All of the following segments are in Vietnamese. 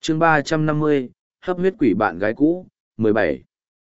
chương 350, hấp huyết quỷ bạn gái cũ, 17.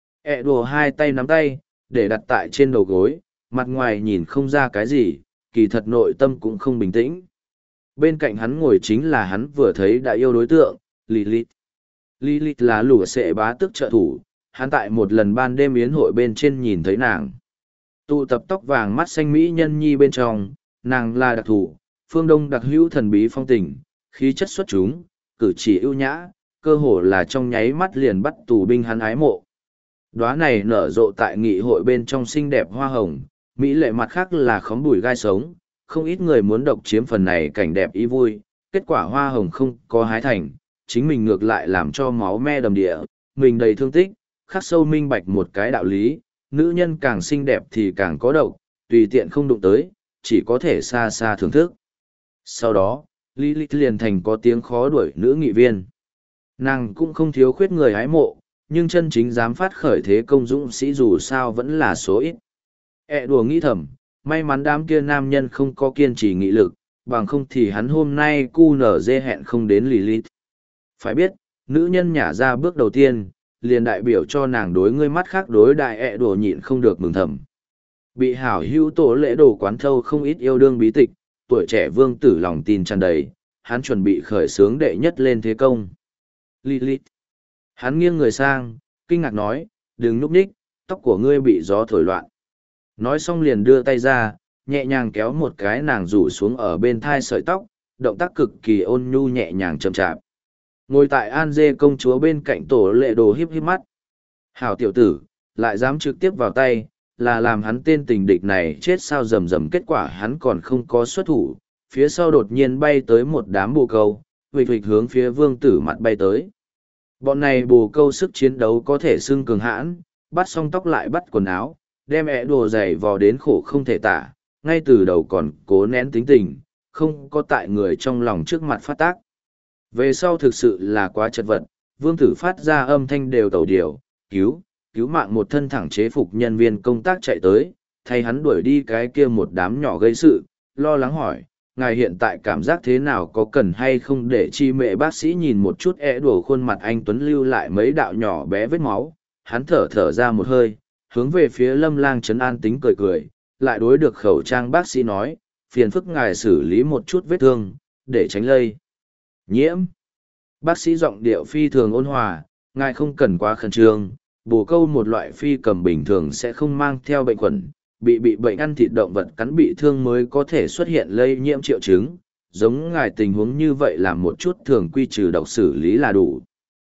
Đùa hai tay nắm tay, để đặt tại trên đầu gối, mặt ngoài nhìn không ra cái gì, kỳ thật nội tâm cũng không bình tĩnh. Bên cạnh hắn ngồi chính là hắn vừa thấy đã yêu đối tượng, Lilith. Lilith là lũ sệ bá tước trợ thủ, hắn tại một lần ban đêm yến hội bên trên nhìn thấy nàng. Tụ tập tóc vàng mắt xanh mỹ nhân nhi bên trong, nàng là đặc thủ, phương đông đặc hữu thần bí phong tình, khí chất xuất chúng, cử chỉ ưu nhã, cơ hồ là trong nháy mắt liền bắt tù binh hắn ái mộ. Đóa này nở rộ tại nghị hội bên trong xinh đẹp hoa hồng, mỹ lệ mặt khác là khóm bùi gai sống, không ít người muốn độc chiếm phần này cảnh đẹp ý vui, kết quả hoa hồng không có hái thành, chính mình ngược lại làm cho máu me đầm địa, mình đầy thương tích, khắc sâu minh bạch một cái đạo lý, nữ nhân càng xinh đẹp thì càng có độc, tùy tiện không đụng tới, chỉ có thể xa xa thưởng thức. Sau đó, Lilith liền thành có tiếng khó đuổi nữ nghị viên. Nàng cũng không thiếu khuyết người hái mộ, nhưng chân chính dám phát khởi thế công dũng sĩ dù sao vẫn là số ít. Đùa nghĩ thầm, may mắn đám kia nam nhân không có kiên trì nghị lực, bằng không thì hắn hôm nay cu nở dê hẹn không đến Lilith. Phải biết, nữ nhân nhả ra bước đầu tiên, liền đại biểu cho nàng đối ngươi mắt khác đối đại đùa nhịn không được mừng thầm. Bị hảo hữu tổ lễ đồ quán thâu không ít yêu đương bí tịch, tuổi trẻ vương tử lòng tin tràn đầy, hắn chuẩn bị khởi xướng đệ nhất lên thế công. Lilith. Hắn nghiêng người sang, kinh ngạc nói, đừng núp ních, tóc của ngươi bị gió thổi loạn. Nói xong liền đưa tay ra, nhẹ nhàng kéo một cái nàng rủ xuống ở bên thai sợi tóc, động tác cực kỳ ôn nhu nhẹ nhàng chậm chạp. Ngồi tại An Dê công chúa bên cạnh tổ lệ đồ híp híp mắt. Hảo tiểu tử, lại dám trực tiếp vào tay, là làm hắn tên tình địch này chết sao rầm rầm, kết quả hắn còn không có xuất thủ. Phía sau đột nhiên bay tới một đám bồ câu, huỵch hướng phía vương tử mặt bay tới. Bọn này bồ câu sức chiến đấu có thể xưng cường hãn, bắt xong tóc lại bắt quần áo, đem đồ giày vò đến khổ không thể tả, ngay từ đầu còn cố nén tính tình, không có tại người trong lòng trước mặt phát tác. Về sau thực sự là quá chật vật, vương tử phát ra âm thanh đều tẩu điều, cứu mạng một thân thẳng chế phục nhân viên công tác chạy tới, thay hắn đuổi đi cái kia một đám nhỏ gây sự, lo lắng hỏi, ngài hiện tại cảm giác thế nào, có cần hay không để chi mẹ bác sĩ nhìn một chút đùa khuôn mặt anh Tuấn lưu lại mấy đạo nhỏ bé vết máu, hắn thở ra một hơi, hướng về phía Lâm Lang trấn an tính cười cười, lại đối được khẩu trang bác sĩ nói, phiền phức ngài xử lý một chút vết thương, để tránh lây nhiễm. Bác sĩ giọng điệu phi thường ôn hòa, ngài không cần quá khẩn trương, bồ câu một loại phi cầm bình thường sẽ không mang theo bệnh khuẩn, bị bệnh ăn thịt động vật cắn bị thương mới có thể xuất hiện lây nhiễm triệu chứng, giống ngài tình huống như vậy làm một chút thường quy trừ độc xử lý là đủ.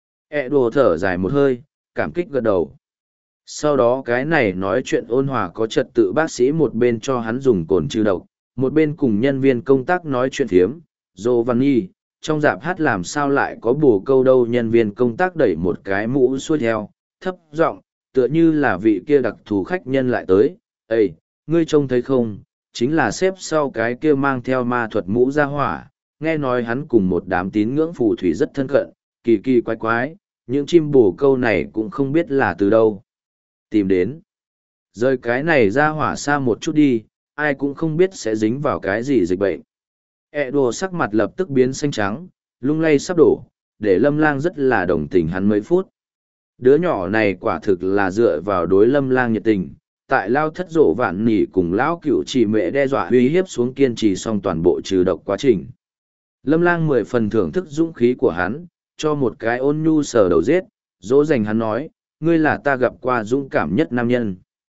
Đùa thở dài một hơi, cảm kích gật đầu. Sau đó cái này nói chuyện ôn hòa có trật tự bác sĩ một bên cho hắn dùng cồn trừ độc, một bên cùng nhân viên công tác nói chuyện phiếm, Giovanni, trong dạp hát làm sao lại có bồ câu đâu, nhân viên công tác đẩy một cái mũ xuôi theo, thấp giọng tựa như là vị kia đặc thù khách nhân lại tới, Ê, ngươi trông thấy không, chính là xếp sau cái kia mang theo ma thuật mũ ra hỏa, nghe nói hắn cùng một đám tín ngưỡng phù thủy rất thân cận, kỳ kỳ quái quái, những chim bồ câu này cũng không biết là từ đâu tìm đến. Rời cái này ra hỏa xa một chút đi, ai cũng không biết sẽ dính vào cái gì dịch bệnh. Đùa sắc mặt lập tức biến xanh trắng, lung lay sắp đổ, để Lâm Lang rất là đồng tình hắn mấy phút. Đứa nhỏ này quả thực là dựa vào đối Lâm Lang nhiệt tình, tại lao thất rộ vạn nỉ cùng lão cựu chỉ mẹ đe dọa uy hiếp xuống kiên trì xong toàn bộ trừ độc quá trình. Lâm Lang 10 phần thưởng thức dũng khí của hắn, cho một cái ôn nhu sờ đầu giết, dỗ dành hắn nói, ngươi là ta gặp qua dũng cảm nhất nam nhân.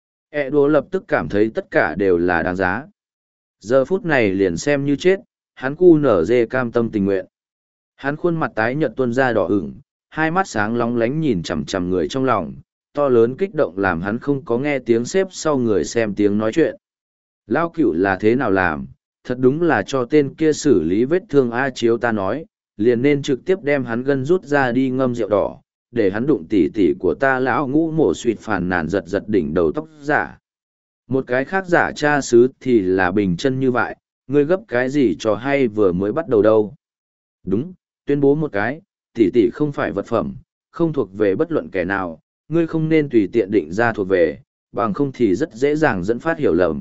Đùa lập tức cảm thấy tất cả đều là đáng giá. Giờ phút này liền xem như chết, hắn cu nở dê cam tâm tình nguyện. Hắn khuôn mặt tái nhợt tuôn ra đỏ ửng, hai mắt sáng lóng lánh nhìn chằm chằm người trong lòng, to lớn kích động làm hắn không có nghe tiếng xếp sau người xem tiếng nói chuyện. Lao cựu là thế nào làm, thật đúng là cho tên kia xử lý vết thương A Chiếu ta nói, liền nên trực tiếp đem hắn gân rút ra đi ngâm rượu đỏ, để hắn đụng tỉ tỉ của ta lão ngũ mổ suyệt phàn nàn giật giật đỉnh đầu tóc giả. Một cái khác giả cha xứ thì là bình chân như vậy, ngươi gấp cái gì cho hay vừa mới bắt đầu đâu. Đúng, tuyên bố một cái, tỉ tỉ không phải vật phẩm, không thuộc về bất luận kẻ nào, ngươi không nên tùy tiện định ra thuộc về, bằng không thì rất dễ dàng dẫn phát hiểu lầm.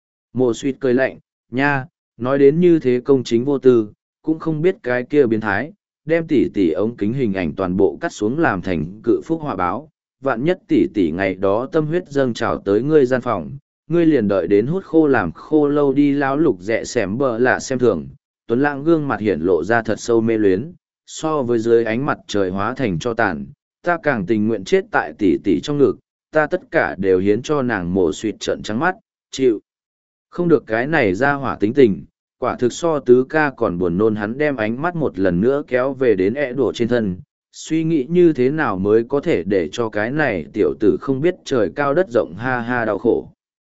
Mộ suyệt cười lạnh, nha, nói đến như thế công chính vô tư, cũng không biết cái kia biến thái, đem tỷ tỷ ống kính hình ảnh toàn bộ cắt xuống làm thành cự phúc họa báo. Vạn nhất tỷ tỷ ngày đó tâm huyết dâng trào tới ngươi gian phòng, ngươi liền đợi đến hút khô làm khô lâu đi lão lục rẽ xém bờ lạ xem thường. Tuấn Lãng gương mặt hiển lộ ra thật sâu mê luyến, so với dưới ánh mặt trời hóa thành cho tàn, ta càng tình nguyện chết tại tỷ tỷ trong ngực, ta tất cả đều hiến cho nàng mổ suỵt trợn trắng mắt, chịu. Không được cái này ra hỏa tính tình, quả thực so tứ ca còn buồn nôn. Hắn đem ánh mắt một lần nữa kéo về đến đổ trên thân, suy nghĩ như thế nào mới có thể để cho cái này tiểu tử không biết trời cao đất rộng ha ha đau khổ.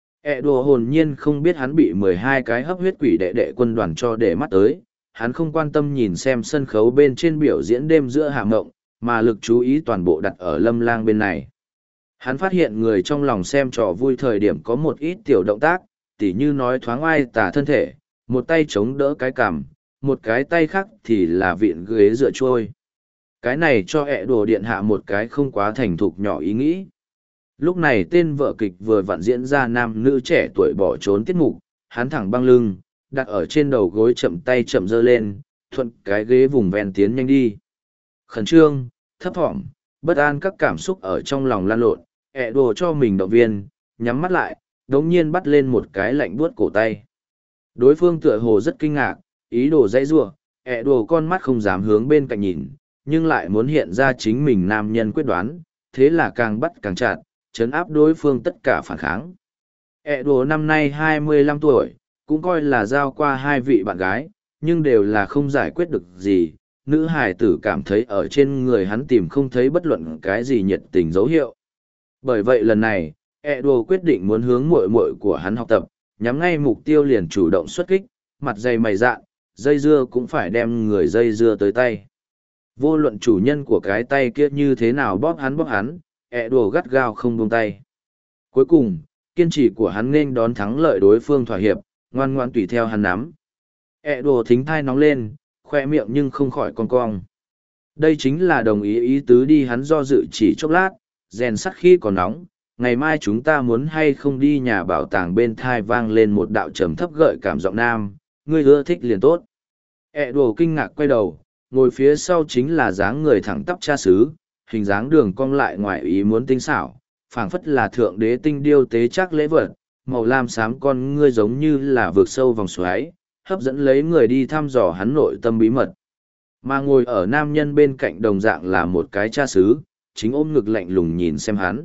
Đùa hồn nhiên không biết hắn bị 12 cái hấp huyết quỷ đệ đệ quân đoàn cho để mắt tới, hắn không quan tâm nhìn xem sân khấu bên trên biểu diễn đêm giữa hạ mộng, mà lực chú ý toàn bộ đặt ở Lâm Lang bên này. Hắn phát hiện người trong lòng xem trò vui thời điểm có một ít tiểu động tác, tỉ như nói thoáng oai tả thân thể, một tay chống đỡ cái cằm, một cái tay khác thì là vịn ghế dựa trôi. Cái này cho đùa điện hạ một cái không quá thành thục nhỏ ý nghĩ. Lúc này tên vở kịch vừa vặn diễn ra nam nữ trẻ tuổi bỏ trốn tiết mục, hắn thẳng băng lưng, đặt ở trên đầu gối chậm tay chậm giơ lên, thuận cái ghế vùng ven tiến nhanh đi. Khẩn trương, thấp thỏm, bất an các cảm xúc ở trong lòng lan lộn, đùa cho mình động viên, nhắm mắt lại, đống nhiên bắt lên một cái lạnh buốt cổ tay. Đối phương tựa hồ rất kinh ngạc, ý đồ dãy rủa, đùa con mắt không dám hướng bên cạnh nhìn, nhưng lại muốn hiện ra chính mình nam nhân quyết đoán, thế là càng bắt càng chặt, trấn áp đối phương tất cả phản kháng. Đùa năm nay 25 tuổi, cũng coi là giao qua 2 vị bạn gái, nhưng đều là không giải quyết được gì. Nữ hài tử cảm thấy ở trên người hắn tìm không thấy bất luận cái gì nhiệt tình dấu hiệu. Bởi vậy lần này, đùa quyết định muốn hướng muội muội của hắn học tập, nhắm ngay mục tiêu liền chủ động xuất kích, mặt dày mày dạn, dây dưa cũng phải đem người dây dưa tới tay. Vô luận chủ nhân của cái tay kia như thế nào bóp hắn, đùa gắt gao không buông tay. Cuối cùng, kiên trì của hắn nên đón thắng lợi đối phương thỏa hiệp, ngoan ngoan tùy theo hắn nắm. Đùa thính thai nóng lên, khoe miệng nhưng không khỏi cong cong. Đây chính là đồng ý tứ đi. Hắn do dự chỉ chốc lát, rèn sắt khi còn nóng, ngày mai chúng ta muốn hay không đi nhà bảo tàng bên thai vang lên một đạo trầm thấp gợi cảm giọng nam, ngươi ưa thích liền tốt. Đùa kinh ngạc quay đầu, ngồi phía sau chính là dáng người thẳng tắp cha xứ, hình dáng đường cong lại ngoài ý muốn tinh xảo, phảng phất là thượng đế tinh điêu tế chắc lễ vật, màu lam xám con ngươi giống như là vượt sâu vòng xoáy, hấp dẫn lấy người đi thăm dò hắn nội tâm bí mật. Mà ngồi ở nam nhân bên cạnh đồng dạng là một cái cha xứ, chính ôm ngực lạnh lùng nhìn xem hắn.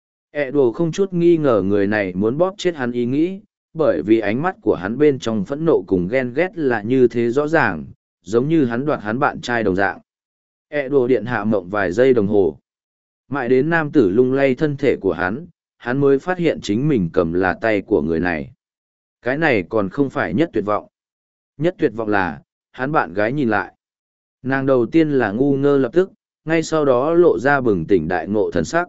Đùa không chút nghi ngờ người này muốn bóp chết hắn ý nghĩ, bởi vì ánh mắt của hắn bên trong phẫn nộ cùng ghen ghét là như thế rõ ràng, giống như hắn đoạt hắn bạn trai đồng dạng. Đùa điện hạ mộng vài giây đồng hồ. Mãi đến nam tử lung lay thân thể của hắn mới phát hiện chính mình cầm là tay của người này. Cái này còn không phải nhất tuyệt vọng. Nhất tuyệt vọng là, hắn bạn gái nhìn lại. Nàng đầu tiên là ngu ngơ lập tức, ngay sau đó lộ ra bừng tỉnh đại ngộ thần sắc.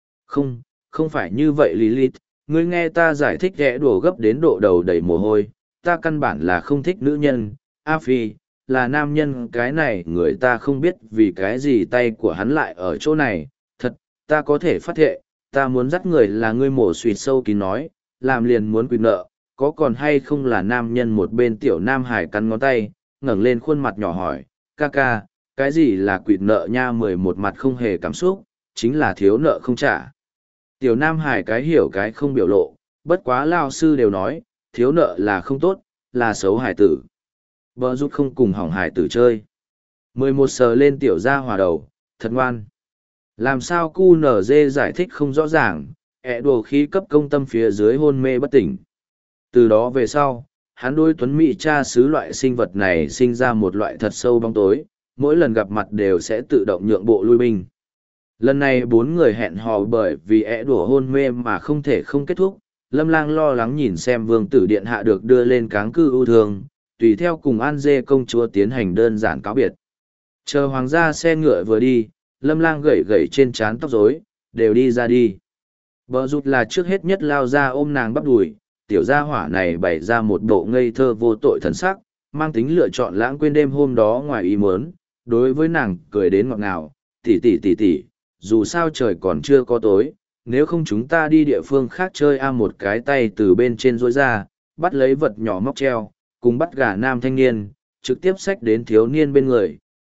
Không phải như vậy Lilith, ngươi nghe ta giải thích đùa gấp đến độ đầu đầy mồ hôi, ta căn bản là không thích nữ nhân, A Phi, là nam nhân cái này người ta không biết vì cái gì tay của hắn lại ở chỗ này, thật, ta có thể phát thệ, ta muốn dắt người là ngươi mổ suyệt sâu kín nói, làm liền muốn quyền nợ, có còn hay không là nam nhân một bên tiểu nam hải cắn ngón tay, ngẩng lên khuôn mặt nhỏ hỏi, ca ca, cái gì là quỵt nợ nha 11 mặt không hề cảm xúc, chính là thiếu nợ không trả. Tiểu nam hải cái hiểu cái không biểu lộ, bất quá lao sư đều nói, thiếu nợ là không tốt, là xấu hải tử. Bờ rút không cùng hỏng hải tử chơi. 11 sờ lên tiểu gia hòa đầu, thật ngoan. Làm sao cu nở dê giải thích không rõ ràng, đùa khí cấp công tâm phía dưới hôn mê bất tỉnh. Từ đó về sau, hắn đôi tuấn mỹ cha xứ loại sinh vật này sinh ra một loại thật sâu bóng tối, mỗi lần gặp mặt đều sẽ tự động nhượng bộ lui binh. Lần này 4 người hẹn hò bởi vì đùa hôn mê mà không thể không kết thúc, Lâm Lang lo lắng nhìn xem vương tử điện hạ được đưa lên cáng cư ưu thương, tùy theo cùng An Dê công chúa tiến hành đơn giản cáo biệt. Chờ hoàng gia xe ngựa vừa đi, Lâm Lang gẩy gẩy trên trán tóc rối, đều đi ra đi. Bờ rụt là trước hết nhất lao ra ôm nàng bắp đùi, tiểu gia hỏa này bày ra một bộ ngây thơ vô tội thần sắc, mang tính lựa chọn lãng quên đêm hôm đó ngoài ý muốn, đối với nàng cười đến ngọt ngào, tỷ, dù sao trời còn chưa có tối, nếu không chúng ta đi địa phương khác chơi một cái tay từ bên trên rối ra, bắt lấy vật nhỏ móc treo, cùng bắt gà nam thanh niên, trực tiếp xách đến thiếu niên bên người,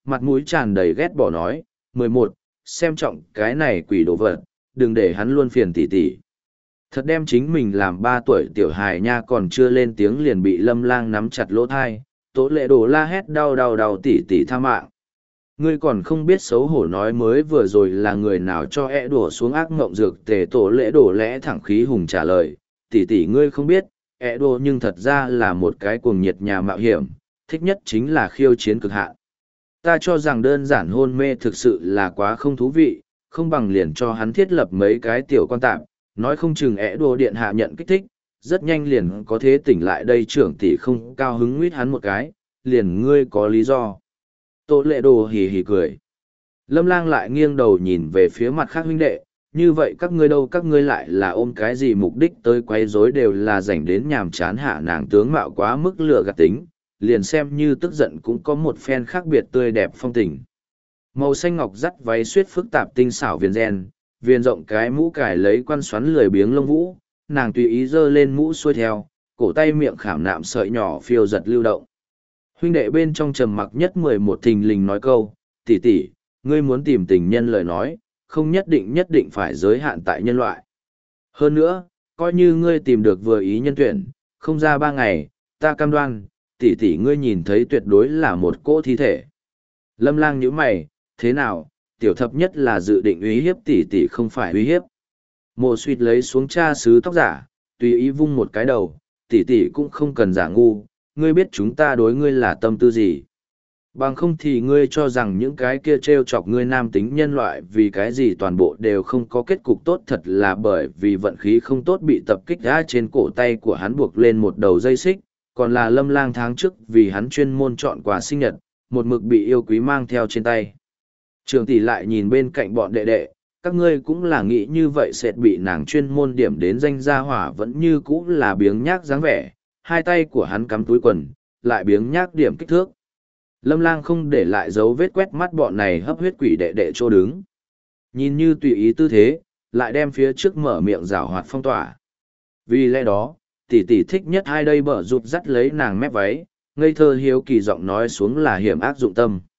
mặt mũi tràn đầy ghét bỏ nói, 11, xem trọng cái này quỷ đồ vật, đừng để hắn luôn phiền tỉ tỉ. Thật đem chính mình làm 3 tuổi tiểu hài nha, còn chưa lên tiếng liền bị Lâm Lang nắm chặt lỗ thai, Tố Lệ Đồ la hét đau đau đau tỉ tỉ tha mạng. Ngươi còn không biết xấu hổ nói mới vừa rồi là người nào cho đổ xuống ác mộng dược tề. Tố Lệ Đồ lẽ thẳng khí hùng trả lời, tỉ tỉ ngươi không biết, đổ nhưng thật ra là một cái cuồng nhiệt nhà mạo hiểm, thích nhất chính là khiêu chiến cực hạn. Ta cho rằng đơn giản hôn mê thực sự là quá không thú vị, không bằng liền cho hắn thiết lập mấy cái tiểu quan tạm, nói không chừng đổ điện hạ nhận kích thích, rất nhanh liền có thể tỉnh lại đây. Trưởng tỷ không cao hứng nguyết hắn một cái, liền ngươi có lý do. Tố Lệ Đồ hì hì cười. Lâm Lang lại nghiêng đầu nhìn về phía mặt khác huynh đệ, như vậy các ngươi đâu, các ngươi lại là ôm cái gì mục đích tới quấy rối, đều là rảnh đến nhàm chán hạ nàng tướng mạo quá mức lừa gạt tính, liền xem như tức giận cũng có một phen khác biệt tươi đẹp phong tình. Màu xanh ngọc dắt váy xuyết phức tạp tinh xảo viền ren, viền rộng cái mũ cài lấy quan xoắn lười biếng lông vũ, nàng tùy ý giơ lên mũ xuôi theo, cổ tay miệng khảm nạm sợi nhỏ phiêu giật lưu động. Huynh đệ bên trong trầm mặc nhất 11 thình lình nói câu, tỷ tỷ, ngươi muốn tìm tình nhân lời nói, không nhất định phải giới hạn tại nhân loại. Hơn nữa, coi như ngươi tìm được vừa ý nhân tuyển, không ra 3 ngày, ta cam đoan, tỷ tỷ ngươi nhìn thấy tuyệt đối là một cỗ thi thể. Lâm Lang nhíu mày, thế nào, tiểu thập nhất là dự định uy hiếp tỷ tỷ không phải uy hiếp. Mộ Suyệt lấy xuống cha sứ tóc giả, tùy ý vung một cái đầu, tỷ tỷ cũng không cần giả ngu, ngươi biết chúng ta đối ngươi là tâm tư gì. Bằng không thì ngươi cho rằng những cái kia trêu chọc ngươi nam tính nhân loại vì cái gì toàn bộ đều không có kết cục tốt, thật là bởi vì vận khí không tốt bị tập kích ra trên cổ tay của hắn buộc lên một đầu dây xích, còn là Lâm Lang tháng trước vì hắn chuyên môn chọn quà sinh nhật, một mực bị yêu quý mang theo trên tay. Trường tỷ lại nhìn bên cạnh bọn đệ đệ, các ngươi cũng là nghĩ như vậy sẽ bị nàng chuyên môn điểm đến danh gia hỏa vẫn như cũ là biếng nhác dáng vẻ, hai tay của hắn cắm túi quần, lại biếng nhác điểm kích thước. Lâm Lang không để lại dấu vết quét mắt bọn này hấp huyết quỷ đệ đệ trô đứng. Nhìn như tùy ý tư thế, lại đem phía trước mở miệng rảo hoạt phong tỏa. Vì lẽ đó, tỷ tỷ thích nhất hai đây bở rụt dắt lấy nàng mép váy, ngây thơ hiếu kỳ giọng nói xuống là hiểm ác dụng tâm.